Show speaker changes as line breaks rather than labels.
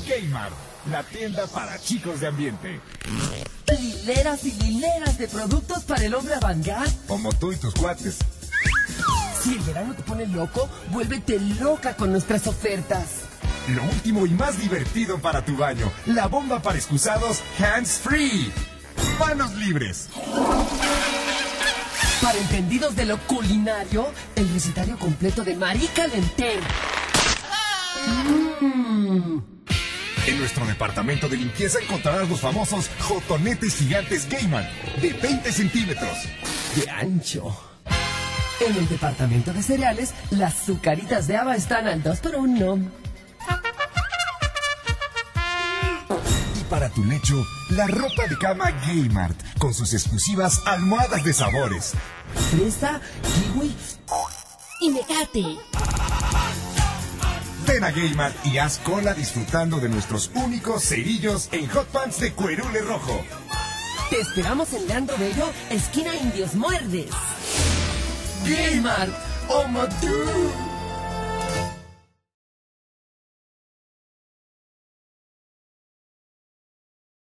Gaymart, la tienda para chicos de ambiente.
Hileras y hileras de productos para el hombre avant-garde.
Como tú y tus cuates.
Si el verano te pone loco, vuélvete loca con nuestras ofertas.
Lo último y más divertido para tu baño. La bomba para excusados Hands Free. Manos libres.
Para entendidos de lo culinario, el recetario completo de Marie Calentén.
En nuestro departamento de limpieza encontrarás los famosos jotonetes gigantes Gaymart de 20 centímetros
de ancho. En el departamento de cereales, las Zucaritas de Ava están al 2x1.
Y para tu lecho, la ropa de cama Gaymart, con sus exclusivas almohadas de sabores.
Fresa, kiwi y mecate.
Ven a Gaymart y haz cola disfrutando de nuestros únicos cerillos en hot pants de cuerule rojo.
Te esperamos en Leandro Bello, esquina Indios Muerdes. Gaymart, ¡Omo tú!